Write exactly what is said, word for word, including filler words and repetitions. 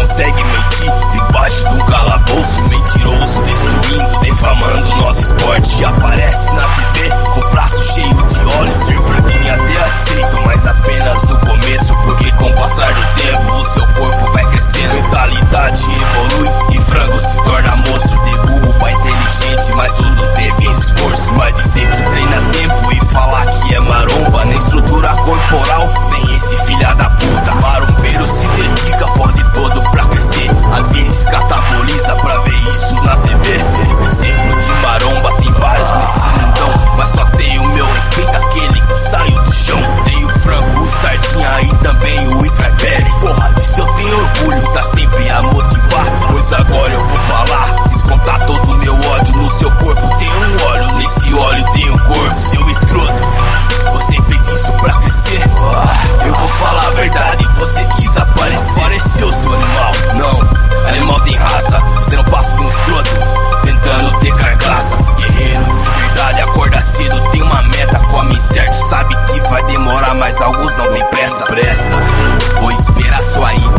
consegue mentir debaixo de um calabouço mentiroso, destruindo, defamando nosso esporte. Aparece na T V com o braço cheio de olhos. Ser franguinho até aceito, mas apenas no começo, porque com o passar do tempo o seu corpo vai crescendo, mentalidade evolui e frango se torna monstro. De burro pra inteligente, mas tudo teve esforço. Mas dizer que treina tempo e falar que é maromba, nem estrutura corporal, nem esse filha da puta. Marombeiro se dedica, fode todo pra crescer, às vezes cataboliza pra ver isso na T V. Exemplo de maromba tem vários nesse mundão, mas só tem o meu respeito, aquele que saiu do chão. Tem o frango, o sardinha e também o Scarpelli. Porra, disso eu tenho orgulho, tá sempre a motivar, pois agora eu vou falar, descontar todo o meu ódio. No seu corpo tem um óleo, nesse óleo tem um corpo. Seu escroto, você fez isso pra crescer? Ah, eu vou falar a verdade, você quis aparecer. Apareceu, seu animal. Não, animal tem raça, você não passa de um escroto tentando ter carcaça. Guerreiro de verdade, acorda cedo, tem uma meta, come certo, sabe que vai demorar, mas alguns não tem pressa. Pressa, vou esperar sua ida.